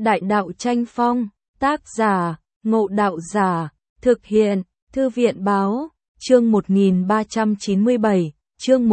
Đại đạo tranh phong, tác giả, Ngộ Đạo Giả, thực hiện, Thư viện báo, chương 1397, chương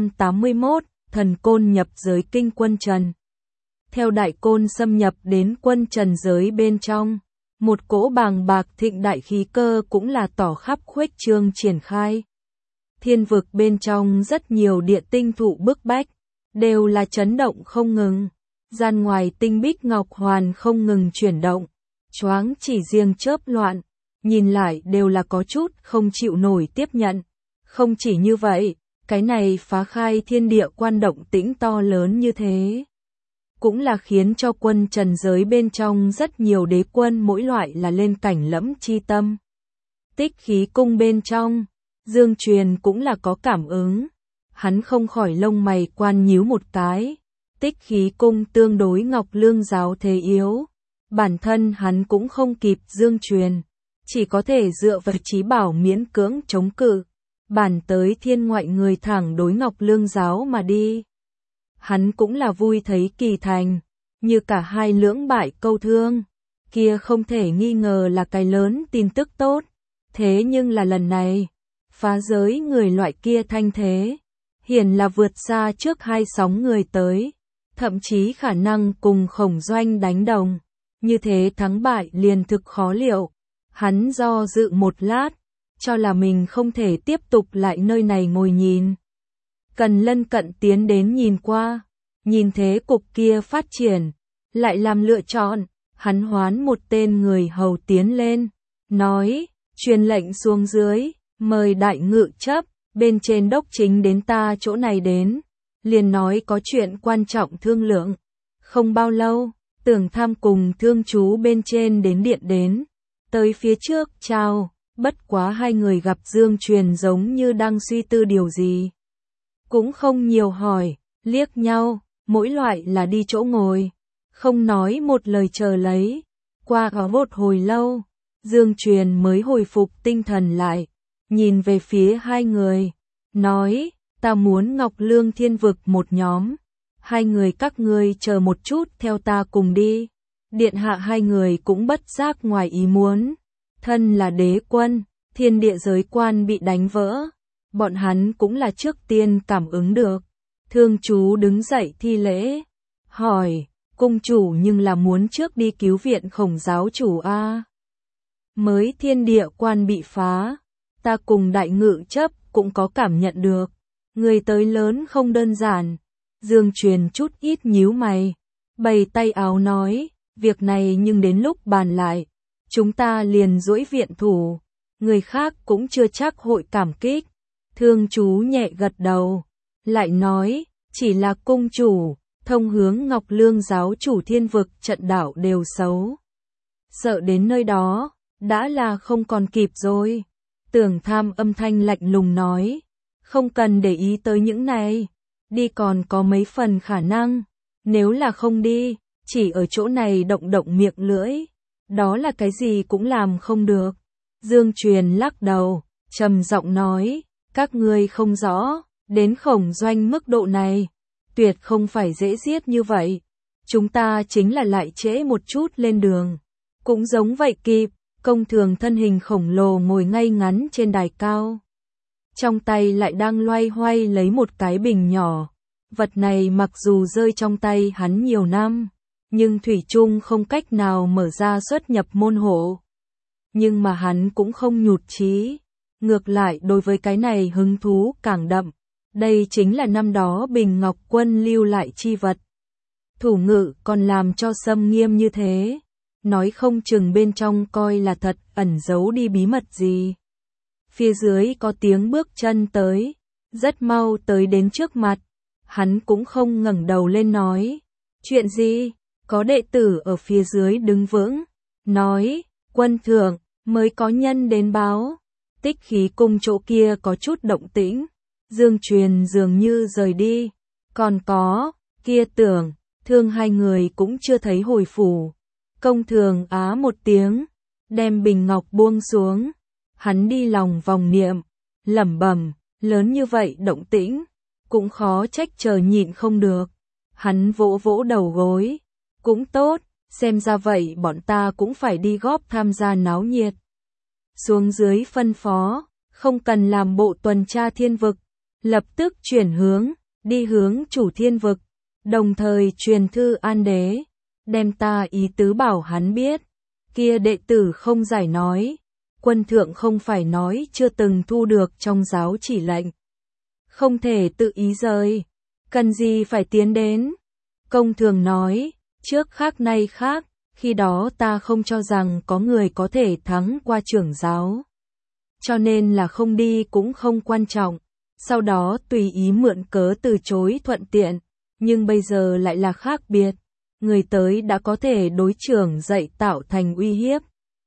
181, thần côn nhập giới kinh quân Trần. Theo đại côn xâm nhập đến quân Trần giới bên trong, một cỗ bàng bạc thịnh đại khí cơ cũng là tỏ khắp khuếch trương triển khai. Thiên vực bên trong rất nhiều địa tinh thụ bức bách, đều là chấn động không ngừng. Gian ngoài tinh bích ngọc hoàn không ngừng chuyển động, choáng chỉ riêng chớp loạn, nhìn lại đều là có chút không chịu nổi tiếp nhận. Không chỉ như vậy, cái này phá khai thiên địa quan động tĩnh to lớn như thế, cũng là khiến cho quân Trần giới bên trong rất nhiều đế quân mỗi loại là lên cảnh lẫm chi tâm. Tích khí cung bên trong, Dương Truyền cũng là có cảm ứng, hắn không khỏi lông mày quan nhíu một cái. Tích khí cung tương đối Ngọc Lương giáo thế yếu, bản thân hắn cũng không kịp Dương Truyền, chỉ có thể dựa vào trí bảo miễn cưỡng chống cự, bản tới thiên ngoại người thẳng đối Ngọc Lương giáo mà đi. Hắn cũng là vui thấy kỳ thành, như cả hai lưỡng bại câu thương, kia không thể nghi ngờ là cái lớn tin tức tốt, thế nhưng là lần này, phá giới người loại kia thanh thế, hiển là vượt xa trước hai sóng người tới. Thậm chí khả năng cùng Khổng Doanh đánh đồng, như thế thắng bại liền thực khó liệu. Hắn do dự một lát, cho là mình không thể tiếp tục lại nơi này ngồi nhìn. Cần lân cận tiến đến nhìn qua, nhìn thế cục kia phát triển, lại làm lựa chọn, hắn hoán một tên người hầu tiến lên, nói, truyền lệnh xuống dưới, mời đại ngự chấp, bên trên đốc chính đến ta chỗ này đến. Liền nói có chuyện quan trọng thương lượng. Không bao lâu, Tưởng Tham cùng thương chú bên trên đến điện đến. Tới phía trước, chào, bất quá hai người gặp Dương Truyền giống như đang suy tư điều gì. Cũng không nhiều hỏi, liếc nhau, mỗi loại là đi chỗ ngồi. Không nói một lời chờ lấy. Qua có một hồi lâu, Dương Truyền mới hồi phục tinh thần lại. Nhìn về phía hai người, nói, ta muốn Ngọc Lương thiên vực một nhóm, hai người các ngươi chờ một chút theo ta cùng đi. Điện hạ hai người cũng bất giác ngoài ý muốn, thân là đế quân, thiên địa giới quan bị đánh vỡ, bọn hắn cũng là trước tiên cảm ứng được. Thương chú đứng dậy thi lễ, hỏi, cung chủ nhưng là muốn trước đi cứu viện Khổng giáo chủ a. Mới thiên địa quan bị phá, ta cùng đại ngự chấp cũng có cảm nhận được. Người tới lớn không đơn giản. Dương Truyền chút ít nhíu mày, bày tay áo nói, việc này nhưng đến lúc bàn lại, chúng ta liền duỗi viện thủ, người khác cũng chưa chắc hội cảm kích. Thương chú nhẹ gật đầu, lại nói, chỉ là cung chủ, thông hướng Ngọc Lương giáo chủ thiên vực trận đảo đều xấu. Sợ đến nơi đó, đã là không còn kịp rồi. Tưởng Tham âm thanh lạnh lùng nói. Không cần để ý tới những này, đi còn có mấy phần khả năng, nếu là không đi, chỉ ở chỗ này động động miệng lưỡi, đó là cái gì cũng làm không được. Dương Truyền lắc đầu, trầm giọng nói, các ngươi không rõ, đến Khổng Doanh mức độ này, tuyệt không phải dễ giết như vậy, chúng ta chính là lại trễ một chút lên đường, cũng giống vậy kịp. Công Thường thân hình khổng lồ ngồi ngay ngắn trên đài cao. Trong tay lại đang loay hoay lấy một cái bình nhỏ. Vật này mặc dù rơi trong tay hắn nhiều năm, nhưng thủy chung không cách nào mở ra xuất nhập môn hộ. Nhưng mà hắn cũng không nhụt chí, ngược lại đối với cái này hứng thú càng đậm. Đây chính là năm đó Bình Ngọc Quân lưu lại chi vật. Thủ ngự còn làm cho xâm nghiêm như thế, nói không chừng bên trong coi là thật ẩn giấu đi bí mật gì. Phía dưới có tiếng bước chân tới, rất mau tới đến trước mặt, hắn cũng không ngẩng đầu lên nói, chuyện gì, có đệ tử ở phía dưới đứng vững, nói, quân thượng, mới có nhân đến báo, tích khí cung chỗ kia có chút động tĩnh, Dương Truyền dường như rời đi, còn có, kia Tưởng, Thương hai người cũng chưa thấy hồi phủ. Công Thường á một tiếng, đem bình ngọc buông xuống. Hắn đi lòng vòng niệm, lẩm bẩm, lớn như vậy động tĩnh, cũng khó trách chờ nhịn không được. Hắn vỗ vỗ đầu gối, cũng tốt, xem ra vậy bọn ta cũng phải đi góp tham gia náo nhiệt. Xuống dưới phân phó, không cần làm bộ tuần tra thiên vực, lập tức chuyển hướng, đi hướng chủ thiên vực, đồng thời truyền thư An Đế, đem ta ý tứ bảo hắn biết. Kia đệ tử không giải nói, quân thượng không phải nói chưa từng thu được trong giáo chỉ lệnh. Không thể tự ý rời, cần gì phải tiến đến. Công Thường nói, trước khác nay khác, khi đó ta không cho rằng có người có thể thắng qua trưởng giáo. Cho nên là không đi cũng không quan trọng, sau đó tùy ý mượn cớ từ chối thuận tiện, nhưng bây giờ lại là khác biệt. Người tới đã có thể đối trưởng dạy tạo thành uy hiếp.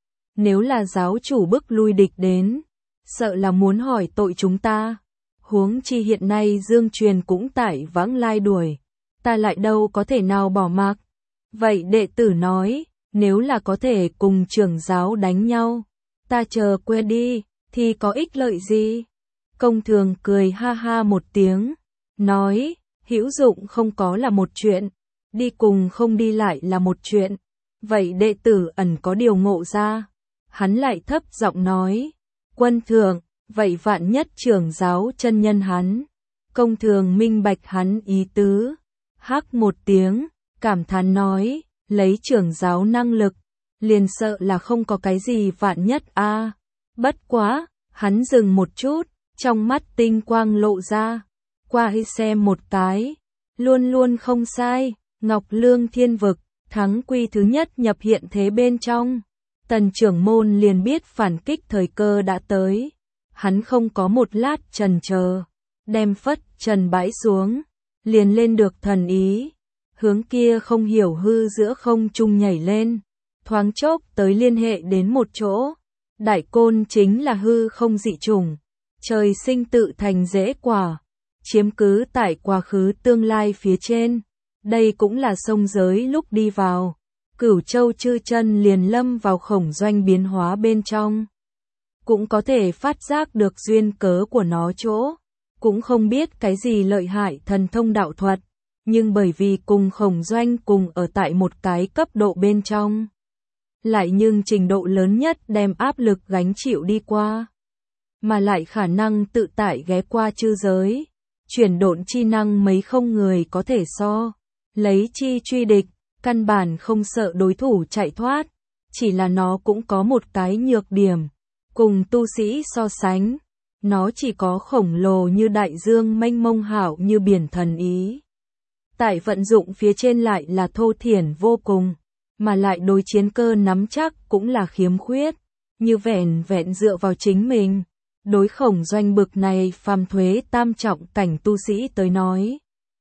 Nếu là giáo chủ bức lui địch đến, sợ là muốn hỏi tội chúng ta. Huống chi hiện nay Dương Truyền cũng tại vãng lai đuổi, ta lại đâu có thể nào bỏ mặc. Vậy đệ tử nói, nếu là có thể cùng trưởng giáo đánh nhau, ta chờ quê đi, thì có ích lợi gì? Công Thường cười ha ha một tiếng, nói, hữu dụng không có là một chuyện, đi cùng không đi lại là một chuyện. Vậy đệ tử ẩn có điều ngộ ra. Hắn lại thấp giọng nói, quân thượng, vậy vạn nhất trưởng giáo chân nhân hắn. Công Thường minh bạch hắn ý tứ, hắc một tiếng, cảm thán nói, lấy trưởng giáo năng lực, liền sợ là không có cái gì vạn nhất a. Bất quá, hắn dừng một chút, trong mắt tinh quang lộ ra, qua xem một cái, luôn luôn không sai. Ngọc Lương Thiên Vực, thắng quy thứ nhất nhập hiện thế bên trong. Tần trưởng môn liền biết phản kích thời cơ đã tới. Hắn không có một lát chần chờ, đem phất trần bãi xuống, liền lên được thần ý. Hướng kia không hiểu hư giữa không trung nhảy lên, thoáng chốc tới liên hệ đến một chỗ. Đại Côn chính là hư không dị chủng, trời sinh tự thành rễ quả, chiếm cứ tại quá khứ tương lai phía trên. Đây cũng là sông giới lúc đi vào, Cửu Châu chư chân liền lâm vào khổng doanh biến hóa bên trong. Cũng có thể phát giác được duyên cớ của nó chỗ, cũng không biết cái gì lợi hại thần thông đạo thuật, nhưng bởi vì cùng khổng doanh cùng ở tại một cái cấp độ bên trong. Lại nhưng trình độ lớn nhất đem áp lực gánh chịu đi qua, mà lại khả năng tự tại ghé qua chư giới, chuyển độn chi năng mấy không người có thể so. Lấy chi truy địch, căn bản không sợ đối thủ chạy thoát, chỉ là nó cũng có một cái nhược điểm, cùng tu sĩ so sánh, nó chỉ có khổng lồ như đại dương mênh mông hảo như biển thần ý. Tại vận dụng phía trên lại là thô thiển vô cùng, mà lại đối chiến cơ nắm chắc cũng là khiếm khuyết, như vẻn vẹn dựa vào chính mình. Đối khổng doanh bực này phàm thuế tam trọng cảnh tu sĩ tới nói,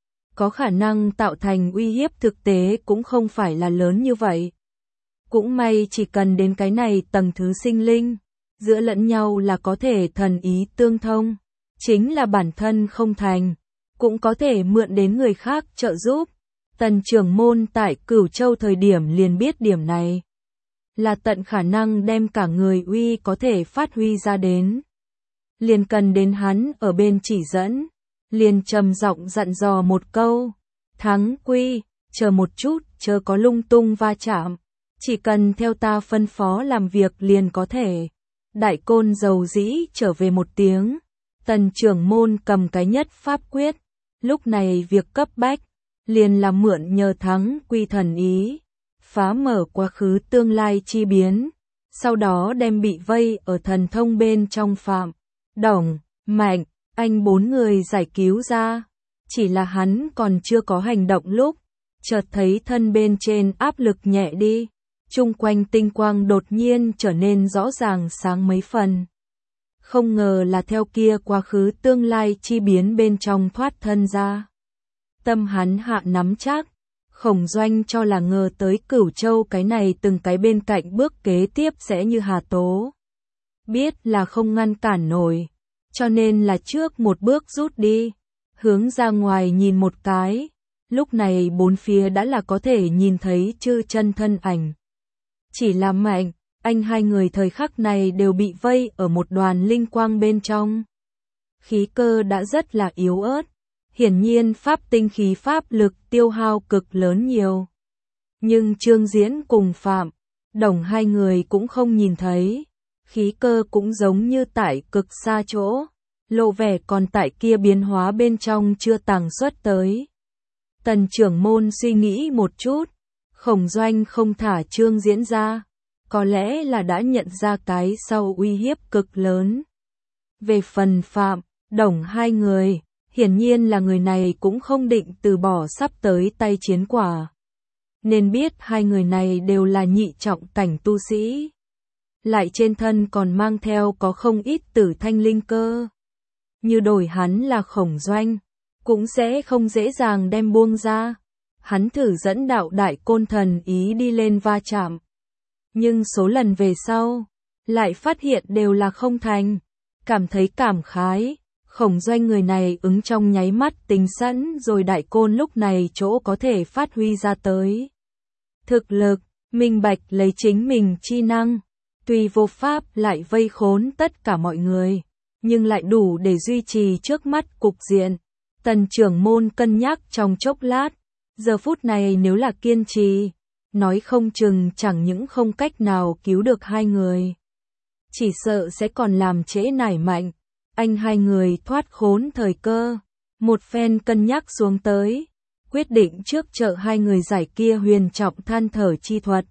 có khả năng tạo thành uy hiếp thực tế cũng không phải là lớn như vậy. Cũng may chỉ cần đến cái này tầng thứ sinh linh, giữa lẫn nhau là có thể thần ý tương thông, chính là bản thân không thành, cũng có thể mượn đến người khác trợ giúp. Tần trưởng môn tại Cửu Châu thời điểm liền biết điểm này, là tận khả năng đem cả người uy có thể phát huy ra đến. Liền cần đến hắn ở bên chỉ dẫn. Liền trầm giọng dặn dò một câu, thắng quy, chờ một chút, chớ có lung tung va chạm, chỉ cần theo ta phân phó làm việc liền có thể. Đại Côn dầu dĩ trở về một tiếng, tần trưởng môn cầm cái nhất pháp quyết, lúc này việc cấp bách, liền là mượn nhờ thắng quy thần ý, phá mở quá khứ tương lai chi biến, sau đó đem bị vây ở thần thông bên trong Phạm, Đồng, Mạnh, Anh bốn người giải cứu ra. Chỉ là hắn còn chưa có hành động lúc, chợt thấy thân bên trên áp lực nhẹ đi, chung quanh tinh quang đột nhiên trở nên rõ ràng sáng mấy phần. Không ngờ là theo kia quá khứ tương lai chi biến bên trong thoát thân ra. Tâm hắn hạ nắm chắc, khổng doanh cho là ngờ tới Cửu Châu cái này từng cái bên cạnh bước kế tiếp sẽ như hà tố. Biết là không ngăn cản nổi, cho nên là trước một bước rút đi, hướng ra ngoài nhìn một cái, lúc này bốn phía đã là có thể nhìn thấy chư chân thân ảnh. Chỉ là Mạnh, Anh hai người thời khắc này đều bị vây ở một đoàn linh quang bên trong. Khí cơ đã rất là yếu ớt, hiển nhiên pháp tinh khí pháp lực tiêu hao cực lớn nhiều. Nhưng Trương Diễn cùng Phạm Đồng hai người cũng không nhìn thấy. Khí cơ cũng giống như tại cực xa chỗ, lộ vẻ còn tại kia biến hóa bên trong chưa tàng xuất tới. Tần trưởng môn suy nghĩ một chút, Khổng Doanh không thả Trương Diễn ra, có lẽ là đã nhận ra cái sau uy hiếp cực lớn. Về phần Phạm Đồng hai người, hiển nhiên là người này cũng không định từ bỏ sắp tới tay chiến quả. Nên biết hai người này đều là nhị trọng cảnh tu sĩ. Lại trên thân còn mang theo có không ít tử thanh linh cơ. Như đổi hắn là Khổng Doanh, cũng sẽ không dễ dàng đem buông ra. Hắn thử dẫn đạo đại côn thần ý đi lên va chạm. Nhưng số lần về sau, lại phát hiện đều là không thành. Cảm thấy cảm khái, Khổng Doanh người này ứng trong nháy mắt tính sẵn rồi đại côn lúc này chỗ có thể phát huy ra tới. Thực lực, minh bạch lấy chính mình chi năng, tuy vô pháp lại vây khốn tất cả mọi người, nhưng lại đủ để duy trì trước mắt cục diện. Tần trưởng môn cân nhắc trong chốc lát, giờ phút này nếu là kiên trì, nói không chừng chẳng những không cách nào cứu được hai người. Chỉ sợ sẽ còn làm trễ nải mạnh, anh hai người thoát khốn thời cơ. Một phen cân nhắc xuống tới, quyết định trước trợ hai người giải kia huyền trọng than thở chi thuật.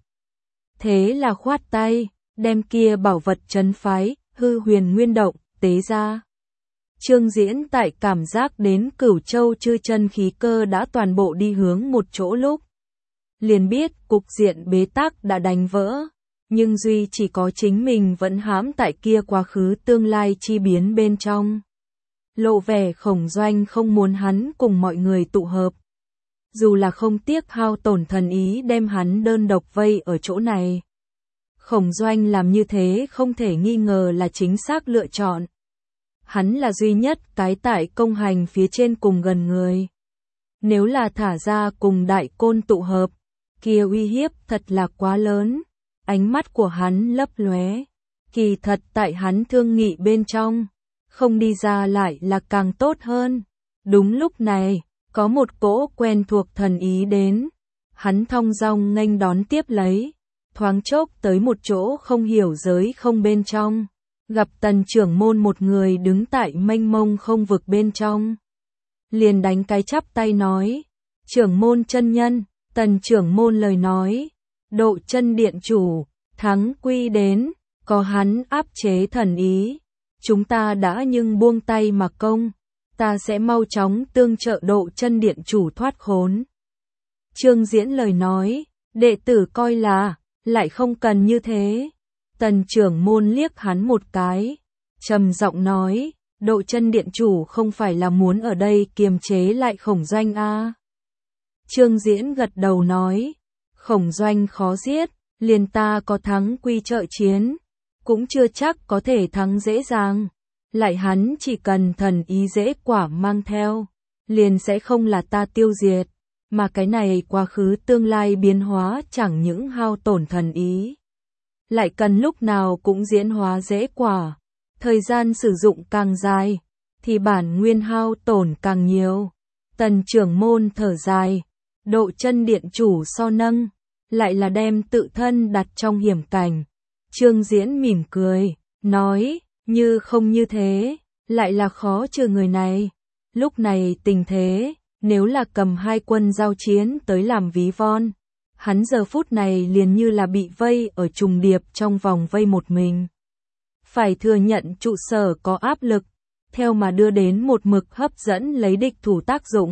Thế là khoát tay, đem kia bảo vật trấn phái, hư huyền nguyên động, tế ra. Trương Diễn tại cảm giác đến Cửu Châu chư chân khí cơ đã toàn bộ đi hướng một chỗ lúc. Liền biết cục diện bế tắc đã đánh vỡ, nhưng duy chỉ có chính mình vẫn hãm tại kia quá khứ tương lai chi biến bên trong. Lộ vẻ Khổng Doanh không muốn hắn cùng mọi người tụ hợp. Dù là không tiếc hao tổn thần ý đem hắn đơn độc vây ở chỗ này. Khổng Doanh làm như thế không thể nghi ngờ là chính xác lựa chọn. Hắn là duy nhất cái tại công hành phía trên cùng gần người. Nếu là thả ra cùng đại côn tụ hợp, kia uy hiếp thật là quá lớn. Ánh mắt của hắn lấp lóe. Kỳ thật tại hắn thương nghị bên trong, không đi ra lại là càng tốt hơn. Đúng lúc này, có một cỗ quen thuộc thần ý đến. Hắn thong dong nghênh đón tiếp lấy. Thoáng chốc tới một chỗ không hiểu giới không bên trong. Gặp tần trưởng môn một người đứng tại mênh mông không vực bên trong. Liền đánh cái chắp tay nói. Trưởng môn chân nhân, tần trưởng môn lời nói. Độ chân điện chủ, thắng quy đến, có hắn áp chế thần ý. Chúng ta đã nhưng buông tay mà công. Ta sẽ mau chóng tương trợ độ chân điện chủ thoát khốn. Trương Diễn lời nói, đệ tử coi là, lại không cần như thế. Tần trưởng môn liếc hắn một cái, trầm giọng nói, độ chân điện chủ không phải là muốn ở đây kiềm chế lại Khổng Doanh à. Trương Diễn gật đầu nói, Khổng Doanh khó giết, liền ta có thắng quy trợ chiến, cũng chưa chắc có thể thắng dễ dàng. Lại hắn chỉ cần thần ý dễ quả mang theo, liền sẽ không là ta tiêu diệt, mà cái này quá khứ tương lai biến hóa chẳng những hao tổn thần ý. Lại cần lúc nào cũng diễn hóa dễ quả, thời gian sử dụng càng dài, thì bản nguyên hao tổn càng nhiều. Tần trưởng môn thở dài, độ chân điện chủ so nâng, lại là đem tự thân đặt trong hiểm cảnh. Trương Diễn mỉm cười, nói, như không như thế, lại là khó trừ người này. Lúc này tình thế, nếu là cầm hai quân giao chiến tới làm ví von, hắn giờ phút này liền như là bị vây ở trùng điệp trong vòng vây một mình. Phải thừa nhận trụ sở có áp lực, theo mà đưa đến một mực hấp dẫn lấy địch thủ tác dụng.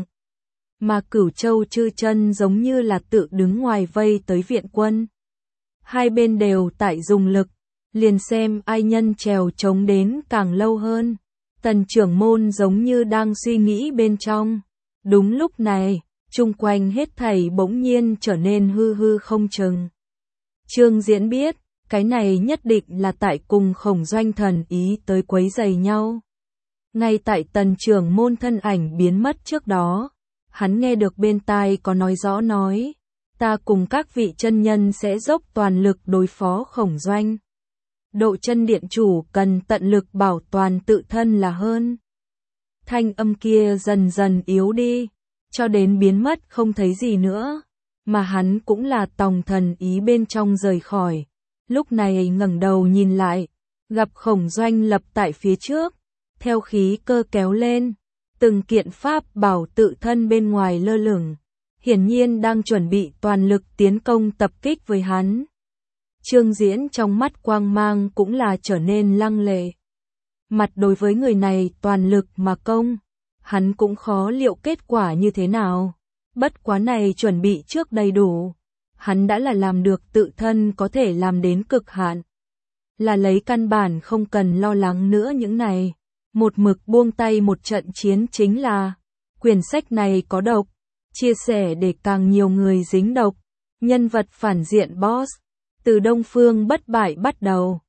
Mà Cửu Châu chư chân giống như là tự đứng ngoài vây tới viện quân. Hai bên đều tại dùng lực, liền xem ai nhân trèo chống đến càng lâu hơn. Tần trưởng môn giống như đang suy nghĩ bên trong. Đúng lúc này, chung quanh hết thảy bỗng nhiên trở nên hư hư không chừng. Trương Diễn biết, cái này nhất định là tại cùng Khổng Doanh thần ý tới quấy rầy nhau. Ngay tại tần trưởng môn thân ảnh biến mất trước đó, hắn nghe được bên tai có nói rõ nói, ta cùng các vị chân nhân sẽ dốc toàn lực đối phó Khổng Doanh. Độ chân điện chủ cần tận lực bảo toàn tự thân là hơn. Thanh âm kia dần dần yếu đi, cho đến biến mất không thấy gì nữa. mà hắn cũng là tòng thần ý bên trong rời khỏi. Lúc này ngẩng đầu nhìn lại, gặp Khổng Doanh lập tại phía trước, theo khí cơ kéo lên, từng kiện pháp bảo tự thân bên ngoài lơ lửng, hiển nhiên đang chuẩn bị toàn lực tiến công tập kích với hắn. Trương Diễn trong mắt quang mang cũng là trở nên lăng lệ. Mặt đối với người này toàn lực mà công, hắn cũng khó liệu kết quả như thế nào. Bất quá này chuẩn bị trước đầy đủ, hắn đã là làm được tự thân có thể làm đến cực hạn. Là lấy căn bản không cần lo lắng nữa những này. Một mực buông tay một trận chiến chính là, quyển sách này có độc, chia sẻ để càng nhiều người dính độc. Nhân vật phản diện boss, từ Đông Phương bất bại bắt đầu.